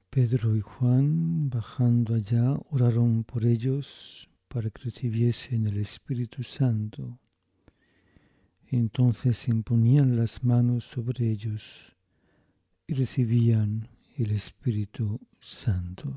Pedro y Juan, bajando allá, oraron por ellos para que recibiesen el Espíritu Santo. Entonces imponían las manos sobre ellos y recibían el Espíritu Santo.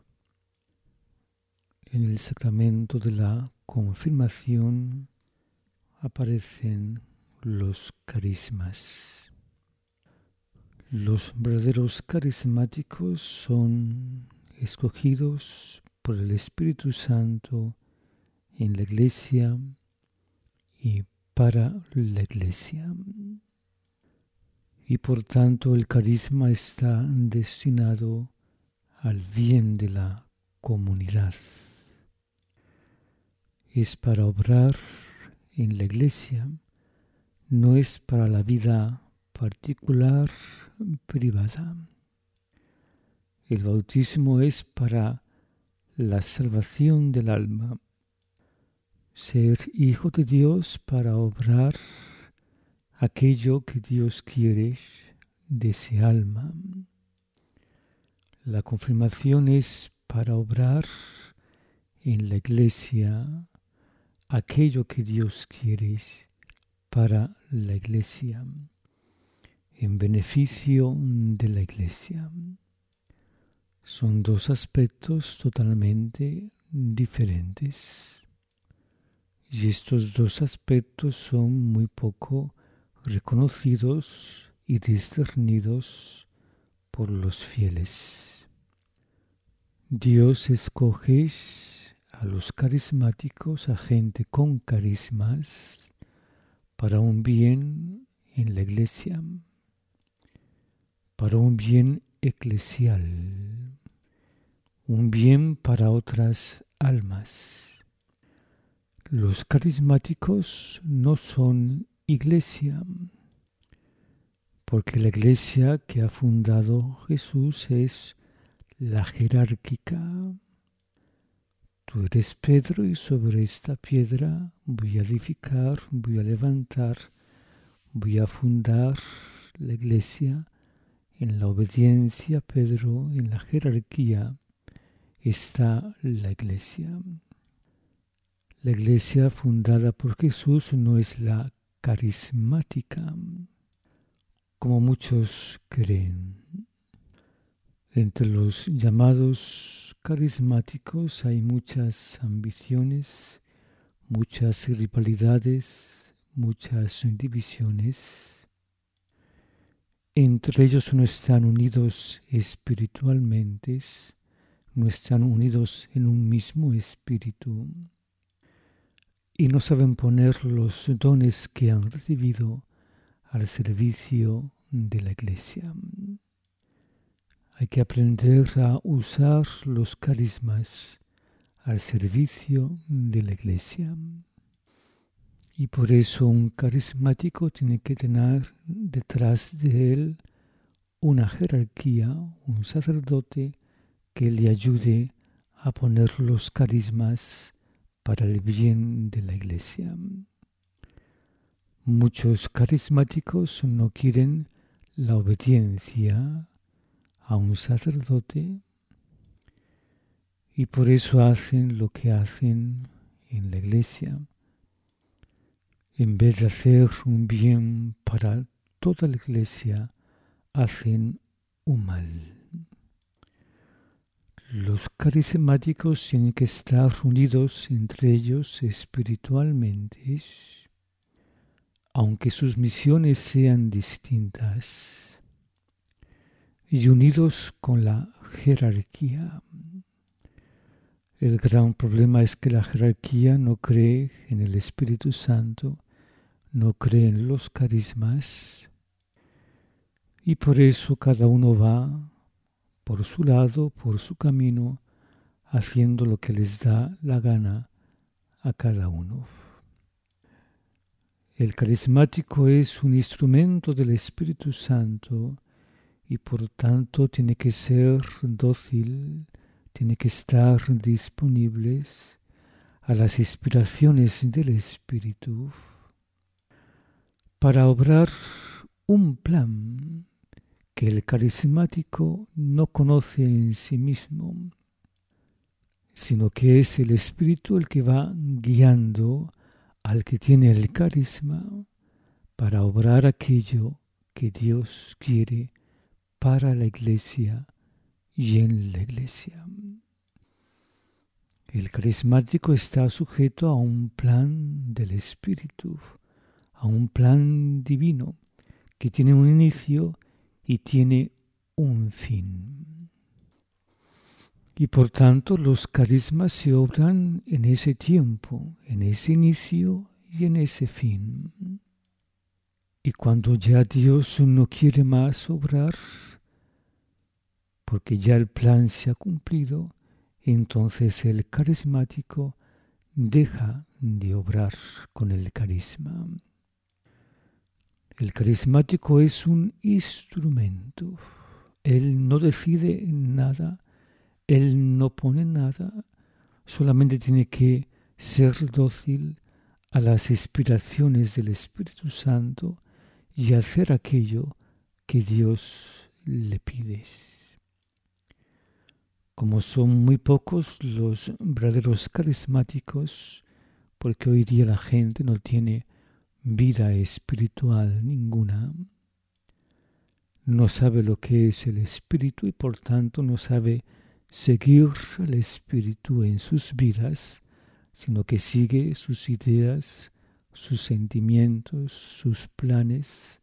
En el sacramento de la confirmación aparecen los carismas. Los verdaderos carismáticos son escogidos por el Espíritu Santo en la Iglesia y para la Iglesia. Y por tanto el carisma está destinado al bien de la comunidad. Es para obrar en la Iglesia, no es para la vida particular, privada. El bautismo es para la salvación del alma. Ser hijo de Dios para obrar aquello que Dios quiere de ese alma. La confirmación es para obrar en la Iglesia aquello que Dios quiere para la Iglesia, en beneficio de la Iglesia. Son dos aspectos totalmente diferentes. Y estos dos aspectos son muy poco reconocidos y discernidos por los fieles. Dios escoge a los carismáticos, a gente con carismas, para un bien en la Iglesia, para un bien eclesial, un bien para otras almas. Los carismáticos no son Iglesia, porque la Iglesia que ha fundado Jesús es la jerárquica. Tú eres Pedro y sobre esta piedra voy a edificar, voy a levantar, voy a fundar la Iglesia. En la obediencia, Pedro, en la jerarquía, está la Iglesia. La Iglesia fundada por Jesús no es la carismática, como muchos creen. Entre los llamados carismáticos hay muchas ambiciones, muchas rivalidades, muchas divisiones. Entre ellos no están unidos espiritualmente, no están unidos en un mismo espíritu y no saben poner los dones que han recibido al servicio de la Iglesia. Hay que aprender a usar los carismas al servicio de la Iglesia. Y por eso un carismático tiene que tener detrás de él una jerarquía, un sacerdote que le ayude a poner los carismas para el bien de la Iglesia. Muchos carismáticos no quieren la obediencia a un sacerdote y por eso hacen lo que hacen en la Iglesia. En vez de hacer un bien para toda la Iglesia, hacen un mal. Los carismáticos tienen que estar unidos entre ellos espiritualmente, aunque sus misiones sean distintas, y unidos con la jerarquía. El gran problema es que la jerarquía no cree en el Espíritu Santo, no cree en los carismas, y por eso cada uno va por su lado, por su camino, haciendo lo que les da la gana a cada uno. El carismático es un instrumento del Espíritu Santo y por tanto tiene que ser dócil, tiene que estar disponibles a las inspiraciones del Espíritu para obrar un plan que el carismático no conoce en sí mismo, sino que es el Espíritu el que va guiando al que tiene el carisma para obrar aquello que Dios quiere para la Iglesia y en la Iglesia. El carismático está sujeto a un plan del Espíritu, a un plan divino que tiene un inicio y tiene un fin. Y por tanto los carismas se obran en ese tiempo, en ese inicio y en ese fin. Y cuando ya Dios no quiere más obrar, porque ya el plan se ha cumplido, entonces el carismático deja de obrar con el carisma. El carismático es un instrumento. Él no decide nada, él no pone nada, solamente tiene que ser dócil a las inspiraciones del Espíritu Santo y hacer aquello que Dios le pide. Como son muy pocos los verdaderos carismáticos, porque hoy día la gente no tiene vida espiritual ninguna, no sabe lo que es el Espíritu y por tanto no sabe seguir al Espíritu en sus vidas, sino que sigue sus ideas, sus sentimientos, sus planes,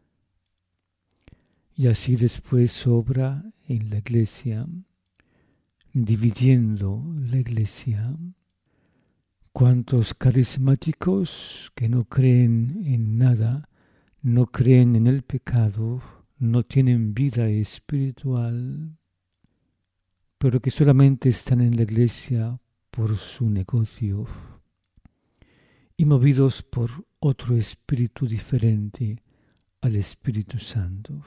y así después obra en la Iglesia, dividiendo la Iglesia. ¿Cuántos carismáticos que no creen en nada, no creen en el pecado, no tienen vida espiritual, pero que solamente están en la Iglesia por su negocio y movidos por otro espíritu diferente al Espíritu Santo?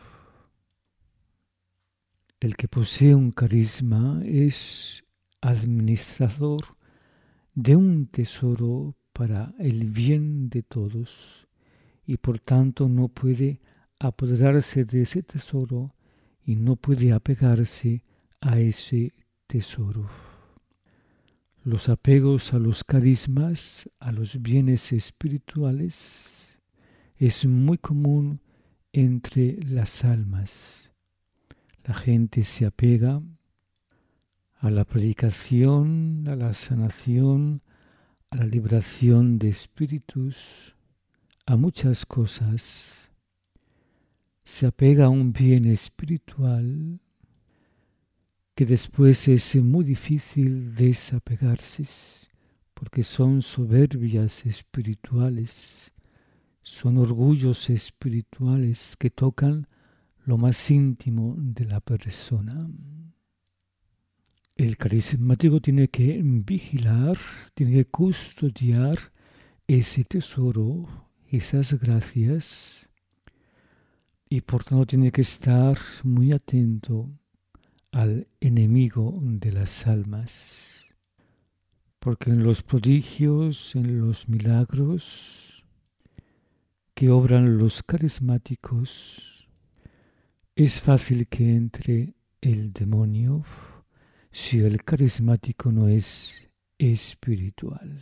El que posee un carisma es administrador de un tesoro para el bien de todos y por tanto no puede apoderarse de ese tesoro y no puede apegarse a ese tesoro. Los apegos a los carismas, a los bienes espirituales, es muy común entre las almas. La gente se apega a la predicación, a la sanación, a la liberación de espíritus, a muchas cosas. Se apega a un bien espiritual que después es muy difícil desapegarse, porque son soberbias espirituales, son orgullos espirituales que tocan lo más íntimo de la persona. El carismático tiene que vigilar, tiene que custodiar ese tesoro, esas gracias, y por tanto tiene que estar muy atento al enemigo de las almas. Porque en los prodigios, en los milagros que obran los carismáticos, es fácil que entre el demonio si el carismático no es espiritual.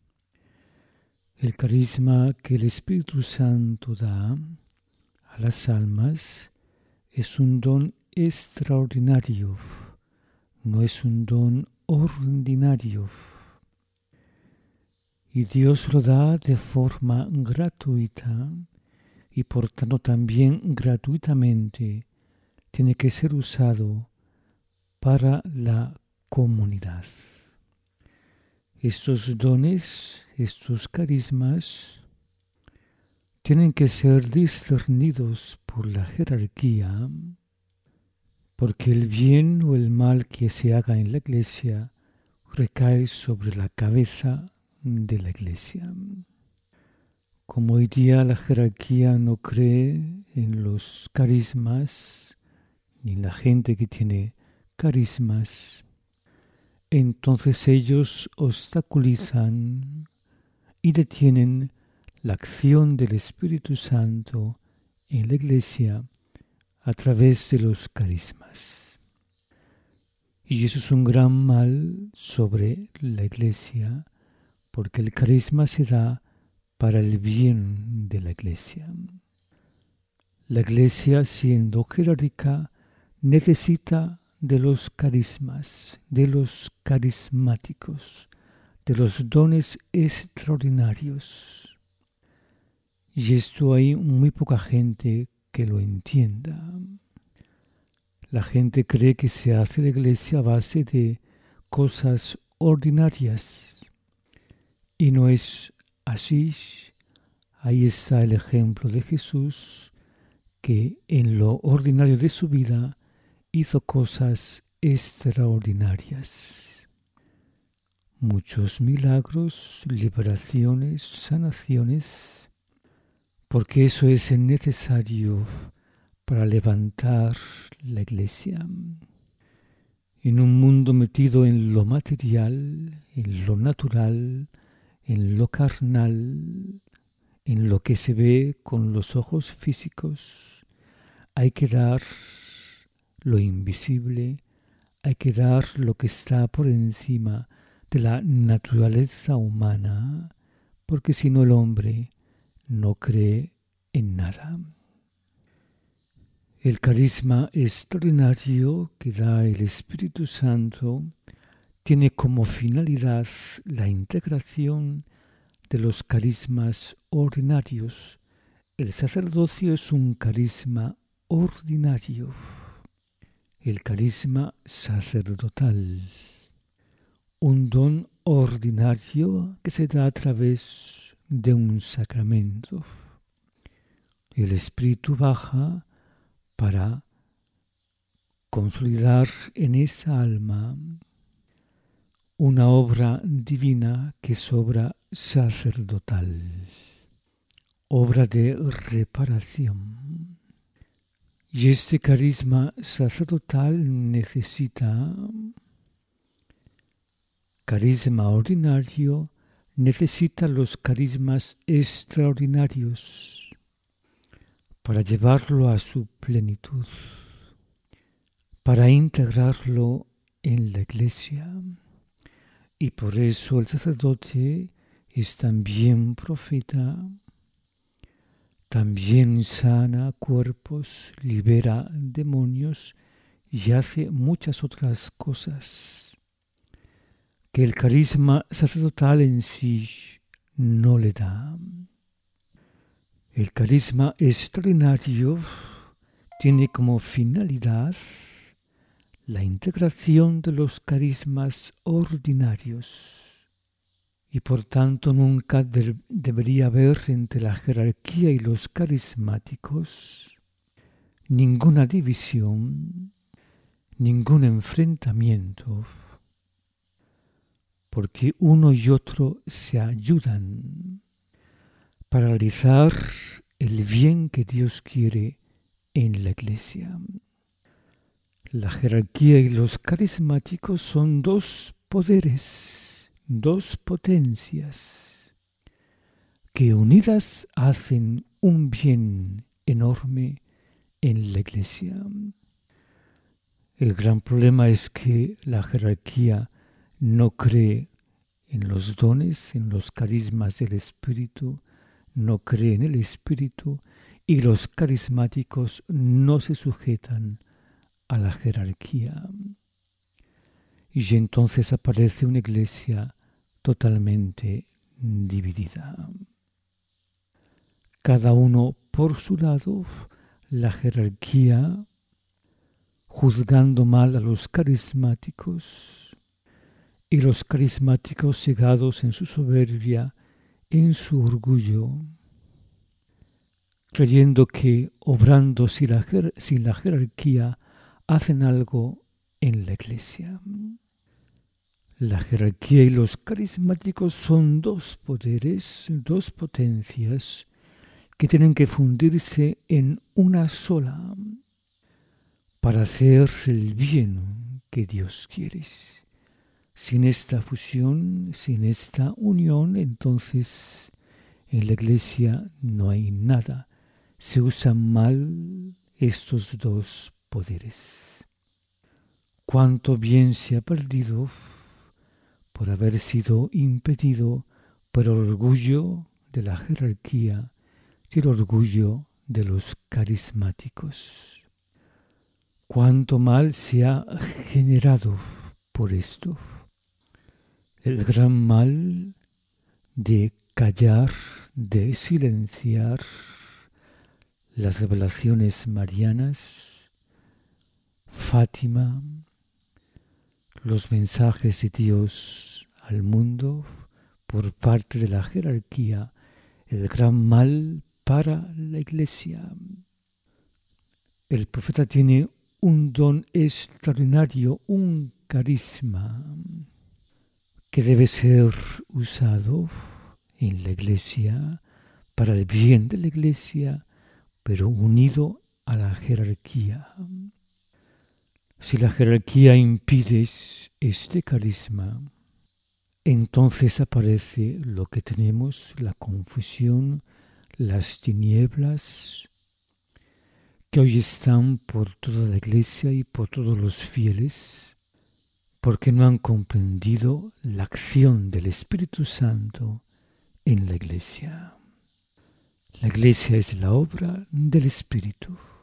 El carisma que el Espíritu Santo da a las almas es un don extraordinario, no es un don ordinario. Y Dios lo da de forma gratuita y por tanto también gratuitamente tiene que ser usado para la comunidad. Estos dones, estos carismas, tienen que ser discernidos por la jerarquía, porque el bien o el mal que se haga en la Iglesia recae sobre la cabeza de la Iglesia. Como hoy día la jerarquía no cree en los carismas, ni en la gente que tiene carismas, entonces ellos obstaculizan y detienen la acción del Espíritu Santo en la Iglesia a través de los carismas. Y eso es un gran mal sobre la Iglesia, porque el carisma se da para el bien de la Iglesia. La Iglesia, siendo jerárquica, necesita de los carismas, de los carismáticos, de los dones extraordinarios. Y esto hay muy poca gente que lo entienda. La gente cree que se hace la Iglesia a base de cosas ordinarias. Y no es así. Ahí está el ejemplo de Jesús, que en lo ordinario de su vida hizo cosas extraordinarias. Muchos milagros, liberaciones, sanaciones, porque eso es necesario para levantar la Iglesia. En un mundo metido en lo material, en lo natural, en lo carnal, en lo que se ve con los ojos físicos, hay que dar lo invisible, hay que dar lo que está por encima de la naturaleza humana, porque si no el hombre no cree en nada. El carisma extraordinario que da el Espíritu Santo tiene como finalidad la integración de los carismas ordinarios. El sacerdocio es un carisma ordinario, el carisma sacerdotal, un don ordinario que se da a través de un sacramento. El Espíritu baja para consolidar en esa alma una obra divina que es obra sacerdotal, obra de reparación. Y este carisma sacerdotal necesita, carisma ordinario, necesita los carismas extraordinarios para llevarlo a su plenitud, para integrarlo en la Iglesia. Y por eso el sacerdote es también profeta, también sana cuerpos, libera demonios y hace muchas otras cosas que el carisma sacerdotal en sí no le da. El carisma extraordinario tiene como finalidad la integración de los carismas ordinarios y por tanto nunca debería haber entre la jerarquía y los carismáticos ninguna división, ningún enfrentamiento, porque uno y otro se ayudan para realizar el bien que Dios quiere en la Iglesia. La jerarquía y los carismáticos son dos poderes, dos potencias, que unidas hacen un bien enorme en la Iglesia. El gran problema es que la jerarquía no cree en los dones, en los carismas del Espíritu, no cree en el Espíritu, y los carismáticos no se sujetan a la jerarquía. Y entonces aparece una Iglesia totalmente dividida. Cada uno por su lado, la jerarquía juzgando mal a los carismáticos y los carismáticos cegados en su soberbia, en su orgullo, creyendo que obrando sin la jerarquía hacen algo en la Iglesia. La jerarquía y los carismáticos son dos poderes, dos potencias que tienen que fundirse en una sola para hacer el bien que Dios quiere. Sin esta fusión, sin esta unión, entonces en la Iglesia no hay nada. Se usa mal estos dos poderes. Cuánto bien se ha perdido por haber sido impedido por el orgullo de la jerarquía y el orgullo de los carismáticos. Cuánto mal se ha generado por esto. El gran mal de callar, de silenciar las revelaciones marianas, Fátima, los mensajes de Dios al mundo por parte de la jerarquía, el gran mal para la Iglesia. El profeta tiene un don extraordinario, un carisma que debe ser usado en la Iglesia para el bien de la Iglesia, pero unido a la jerarquía. Si la jerarquía impide este carisma, entonces aparece lo que tenemos, la confusión, las tinieblas, que hoy están por toda la Iglesia y por todos los fieles, porque no han comprendido la acción del Espíritu Santo en la Iglesia. La Iglesia es la obra del Espíritu.